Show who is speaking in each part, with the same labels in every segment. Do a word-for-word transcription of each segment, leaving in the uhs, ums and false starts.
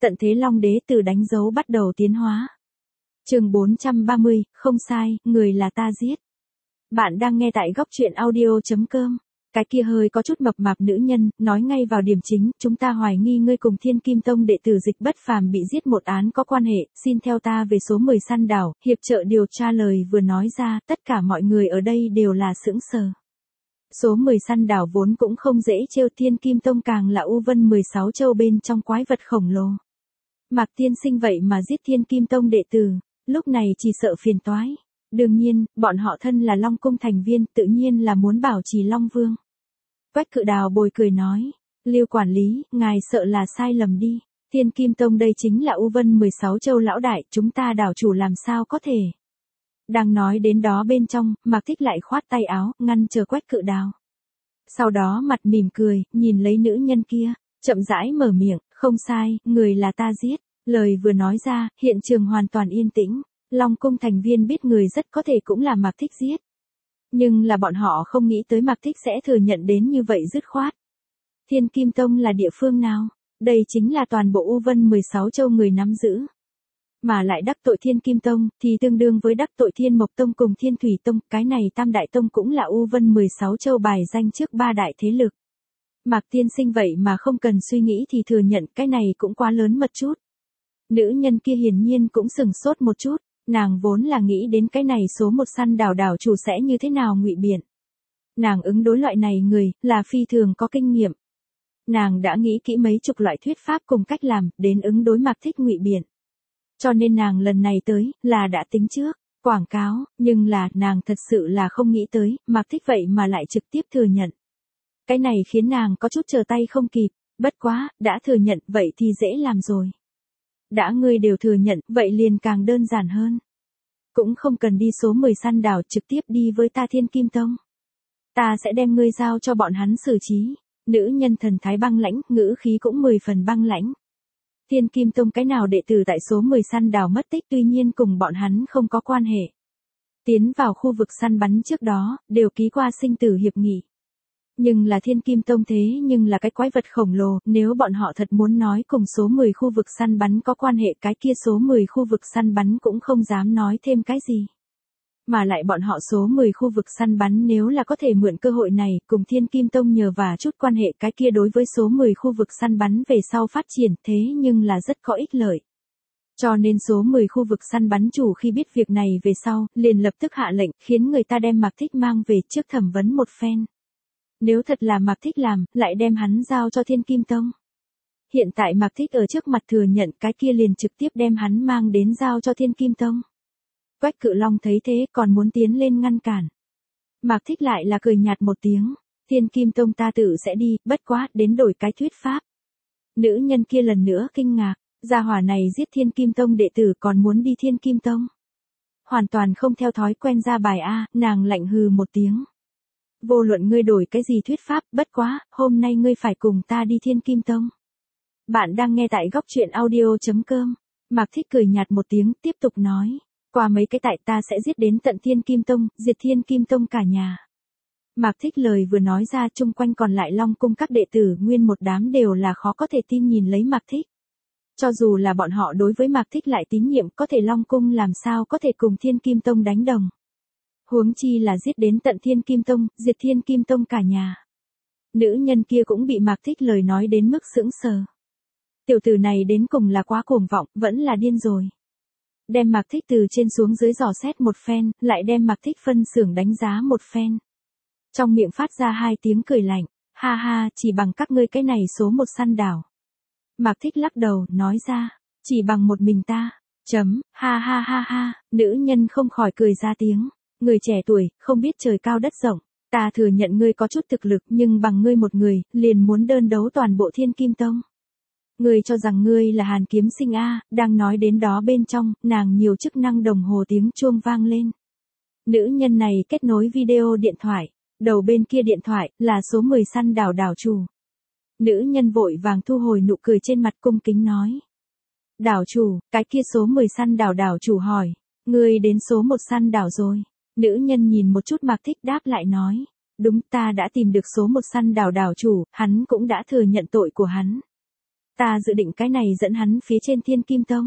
Speaker 1: Tận thế Long Đế từ đánh dấu bắt đầu tiến hóa. Chương bốn trăm ba mươi, không sai, người là ta giết. Bạn đang nghe tại góc truyện audio chấm com. Cái kia hơi có chút mập mạp nữ nhân, nói ngay vào điểm chính, chúng ta hoài nghi ngươi cùng Thiên Kim Tông đệ tử Dịch Bất Phàm bị giết một án có quan hệ, xin theo ta về số mười săn đảo, hiệp trợ điều tra. Lời vừa nói ra, tất cả mọi người ở đây đều là sững sờ. Số mười săn đảo vốn cũng không dễ trêu, Thiên Kim Tông càng là U Vân mười sáu châu bên trong quái vật khổng lồ. Mạc tiên sinh vậy mà giết Thiên Kim Tông đệ tử, lúc này chỉ sợ phiền toái. Đương nhiên, bọn họ thân là Long Cung thành viên, tự nhiên là muốn bảo trì Long Vương. Quách Cự Đào bồi cười nói, Lưu quản lý, ngài sợ là sai lầm đi. Thiên Kim Tông đây chính là U Vân mười sáu châu lão đại, chúng ta đảo chủ làm sao có thể. Đang nói đến đó bên trong, Mạc Thích lại khoát tay áo, ngăn chờ Quách Cự Đào. Sau đó mặt mỉm cười, nhìn lấy nữ nhân kia, chậm rãi mở miệng, không sai, người là ta giết. Lời vừa nói ra, hiện trường hoàn toàn yên tĩnh. Long Cung thành viên biết người rất có thể cũng là Mạc Thích giết. Nhưng là bọn họ không nghĩ tới Mạc Thích sẽ thừa nhận đến như vậy dứt khoát. Thiên Kim Tông là địa phương nào? Đây chính là toàn bộ U Vân mười sáu châu người nắm giữ. Mà lại đắc tội Thiên Kim Tông, thì tương đương với đắc tội Thiên Mộc Tông cùng Thiên Thủy Tông, cái này Tam Đại Tông cũng là U Vân mười sáu châu bài danh trước ba đại thế lực. Mạc tiên sinh vậy mà không cần suy nghĩ thì thừa nhận, cái này cũng quá lớn mật chút. Nữ nhân kia hiển nhiên cũng sừng sốt một chút. Nàng vốn là nghĩ đến cái này số một săn đảo đảo chủ sẽ như thế nào ngụy biện. Nàng ứng đối loại này người, là phi thường có kinh nghiệm. Nàng đã nghĩ kỹ mấy chục loại thuyết pháp cùng cách làm, đến ứng đối Mạc Thích ngụy biện. Cho nên nàng lần này tới, là đã tính trước, quảng cáo, nhưng là, nàng thật sự là không nghĩ tới, Mạc Thích vậy mà lại trực tiếp thừa nhận. Cái này khiến nàng có chút chờ tay không kịp, bất quá, đã thừa nhận, vậy thì dễ làm rồi. Đã ngươi đều thừa nhận, vậy liền càng đơn giản hơn. Cũng không cần đi số mười săn đảo, trực tiếp đi với ta Thiên Kim Tông. Ta sẽ đem ngươi giao cho bọn hắn xử trí. Nữ nhân thần thái băng lãnh, ngữ khí cũng mười phần băng lãnh. Thiên Kim Tông cái nào đệ tử tại số mười săn đảo mất tích, tuy nhiên cùng bọn hắn không có quan hệ. Tiến vào khu vực săn bắn trước đó, đều ký qua sinh tử hiệp nghị. Nhưng là Thiên Kim Tông thế nhưng là cái quái vật khổng lồ, nếu bọn họ thật muốn nói cùng số mười khu vực săn bắn có quan hệ, cái kia số mười khu vực săn bắn cũng không dám nói thêm cái gì. Mà lại bọn họ số mười khu vực săn bắn nếu là có thể mượn cơ hội này cùng Thiên Kim Tông nhờ và chút quan hệ, cái kia đối với số mười khu vực săn bắn về sau phát triển thế nhưng là rất có ích lợi. Cho nên số mười khu vực săn bắn chủ khi biết việc này về sau, liền lập tức hạ lệnh, khiến người ta đem Mạc Thích mang về trước thẩm vấn một phen. Nếu thật là Mạc Thích làm, lại đem hắn giao cho Thiên Kim Tông. Hiện tại Mạc Thích ở trước mặt thừa nhận, cái kia liền trực tiếp đem hắn mang đến giao cho Thiên Kim Tông. Quách Cự Long thấy thế còn muốn tiến lên ngăn cản. Mạc Thích lại là cười nhạt một tiếng, Thiên Kim Tông ta tự sẽ đi, bất quá, đến đổi cái thuyết pháp. Nữ nhân kia lần nữa kinh ngạc, gia hỏa này giết Thiên Kim Tông đệ tử còn muốn đi Thiên Kim Tông. Hoàn toàn không theo thói quen ra bài A, nàng lạnh hừ một tiếng. Vô luận ngươi đổi cái gì thuyết pháp, bất quá, hôm nay ngươi phải cùng ta đi Thiên Kim Tông. Bạn đang nghe tại góc truyện audio chấm com. Mạc Thích cười nhạt một tiếng, tiếp tục nói. Qua mấy cái tại ta sẽ giết đến tận Thiên Kim Tông, diệt Thiên Kim Tông cả nhà. Mạc Thích lời vừa nói ra, chung quanh còn lại Long Cung các đệ tử nguyên một đám đều là khó có thể tin nhìn lấy Mạc Thích. Cho dù là bọn họ đối với Mạc Thích lại tín nhiệm, có thể Long Cung làm sao có thể cùng Thiên Kim Tông đánh đồng. Huống chi là giết đến tận Thiên Kim Tông, diệt Thiên Kim Tông cả nhà. Nữ nhân kia cũng bị Mạc Thích lời nói đến mức sững sờ. Tiểu tử này đến cùng là quá cuồng vọng, vẫn là điên rồi. Đem Mạc Thích từ trên xuống dưới dò xét một phen, lại đem Mạc Thích phân xưởng đánh giá một phen. Trong miệng phát ra hai tiếng cười lạnh, ha ha, chỉ bằng các ngươi cái này số một săn đảo. Mạc Thích lắc đầu, nói ra, chỉ bằng một mình ta, chấm, ha ha ha ha, nữ nhân không khỏi cười ra tiếng. Người trẻ tuổi, không biết trời cao đất rộng, ta thừa nhận ngươi có chút thực lực, nhưng bằng ngươi một người, liền muốn đơn đấu toàn bộ Thiên Kim Tông. Ngươi cho rằng ngươi là Hàn Kiếm Sinh a? Đang nói đến đó bên trong, nàng nhiều chức năng đồng hồ tiếng chuông vang lên. Nữ nhân này kết nối video điện thoại, đầu bên kia điện thoại, là số mười săn đảo đảo chủ. Nữ nhân vội vàng thu hồi nụ cười trên mặt, cung kính nói. Đảo chủ, cái kia số mười săn đảo đảo chủ hỏi, ngươi đến số một săn đảo rồi. Nữ nhân nhìn một chút Mạc Thích đáp lại nói, đúng, ta đã tìm được số một săn đảo đảo chủ, hắn cũng đã thừa nhận tội của hắn. Ta dự định cái này dẫn hắn phía trên Thiên Kim Tông.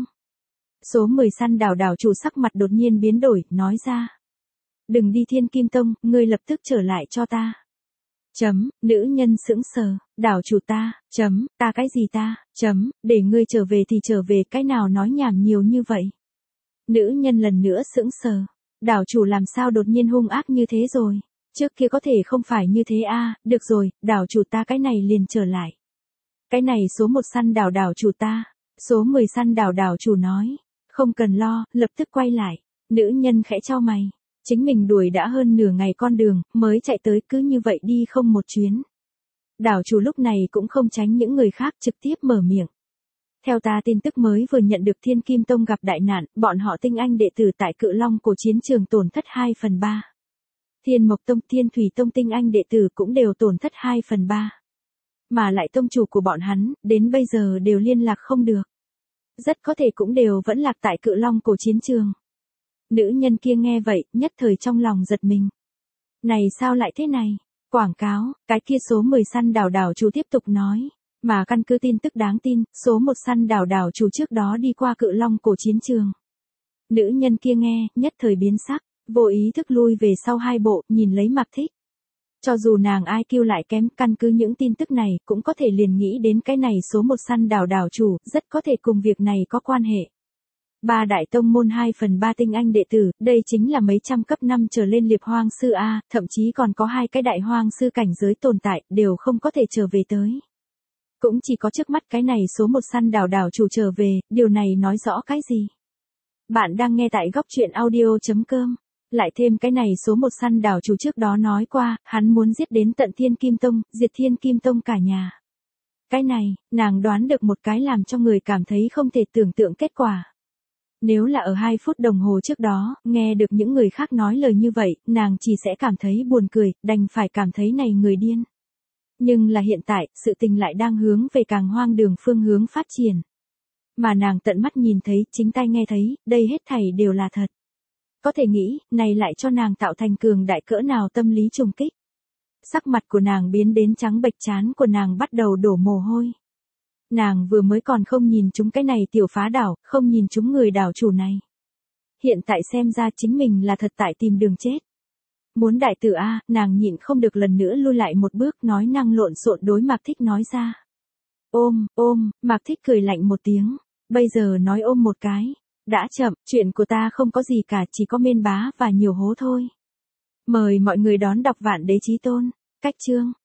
Speaker 1: Số mười săn đảo đảo chủ sắc mặt đột nhiên biến đổi, nói ra. Đừng đi Thiên Kim Tông, ngươi lập tức trở lại cho ta. Chấm, nữ nhân sững sờ, đảo chủ ta, chấm, ta cái gì ta, chấm, để ngươi trở về thì trở về, cái nào nói nhảm nhiều như vậy. Nữ nhân lần nữa sững sờ, đảo chủ làm sao đột nhiên hung ác như thế rồi, trước kia có thể không phải như thế a, à, được rồi, đảo chủ ta cái này liền trở lại. Cái này số một săn đảo đảo chủ ta, số mười săn đảo đảo chủ nói, không cần lo, lập tức quay lại, nữ nhân khẽ chau mày. Chính mình đuổi đã hơn nửa ngày con đường, mới chạy tới cứ như vậy đi không một chuyến. Đảo chủ lúc này cũng không tránh những người khác trực tiếp mở miệng. Theo ta tin tức mới vừa nhận được Thiên Kim Tông gặp đại nạn, bọn họ tinh anh đệ tử tại Cự Long cổ chiến trường tổn thất hai phần ba. Thiên Mộc Tông, Thiên Thủy Tông tinh anh đệ tử cũng đều tổn thất hai phần ba. Mà lại tông chủ của bọn hắn, đến bây giờ đều liên lạc không được. Rất có thể cũng đều vẫn lạc tại Cự Long cổ chiến trường. Nữ nhân kia nghe vậy, nhất thời trong lòng giật mình. Này sao lại thế này? Quảng cáo, cái kia số mười săn đảo đảo chủ tiếp tục nói. Mà căn cứ tin tức đáng tin, số một săn đảo đảo chủ trước đó đi qua Cự Long cổ chiến trường. Nữ nhân kia nghe, nhất thời biến sắc, vô ý thức lui về sau hai bộ, nhìn lấy Mạc Thích. Cho dù nàng i kiu lại kém, căn cứ những tin tức này, cũng có thể liền nghĩ đến cái này số một săn đảo đảo chủ, rất có thể cùng việc này có quan hệ. Ba đại tông môn hai phần ba tinh anh đệ tử, đây chính là mấy trăm cấp năm trở lên liệp hoang sư A, thậm chí còn có hai cái đại hoang sư cảnh giới tồn tại, đều không có thể trở về tới. Cũng chỉ có trước mắt cái này số một săn đảo đảo chủ trở về, điều này nói rõ cái gì? Bạn đang nghe tại góc truyện audio.com. Lại thêm cái này số một săn đảo chủ trước đó nói qua, hắn muốn giết đến tận Thiên Kim Tông, diệt Thiên Kim Tông cả nhà. Cái này, nàng đoán được một cái làm cho người cảm thấy không thể tưởng tượng kết quả. Nếu là ở hai phút đồng hồ trước đó, nghe được những người khác nói lời như vậy, nàng chỉ sẽ cảm thấy buồn cười, đành phải cảm thấy này người điên. Nhưng là hiện tại, sự tình lại đang hướng về càng hoang đường phương hướng phát triển. Mà nàng tận mắt nhìn thấy, chính tai nghe thấy, đây hết thảy đều là thật. Có thể nghĩ, này lại cho nàng tạo thành cường đại cỡ nào tâm lý trùng kích. Sắc mặt của nàng biến đến trắng bệch, trán của nàng bắt đầu đổ mồ hôi. Nàng vừa mới còn không nhìn chúng cái này tiểu phá đảo, không nhìn chúng người đảo chủ này. Hiện tại xem ra chính mình là thật tại tìm đường chết. Muốn đại tử A, nàng nhịn không được lần nữa lui lại một bước, nói năng lộn xộn đối Mạc Thích nói ra. Ôm, ôm, Mạc Thích cười lạnh một tiếng, bây giờ nói ôm một cái. Đã chậm, chuyện của ta không có gì cả, chỉ có miên bá và nhiều hố thôi. Mời mọi người đón đọc Vạn Đế Chí Tôn, cách chương.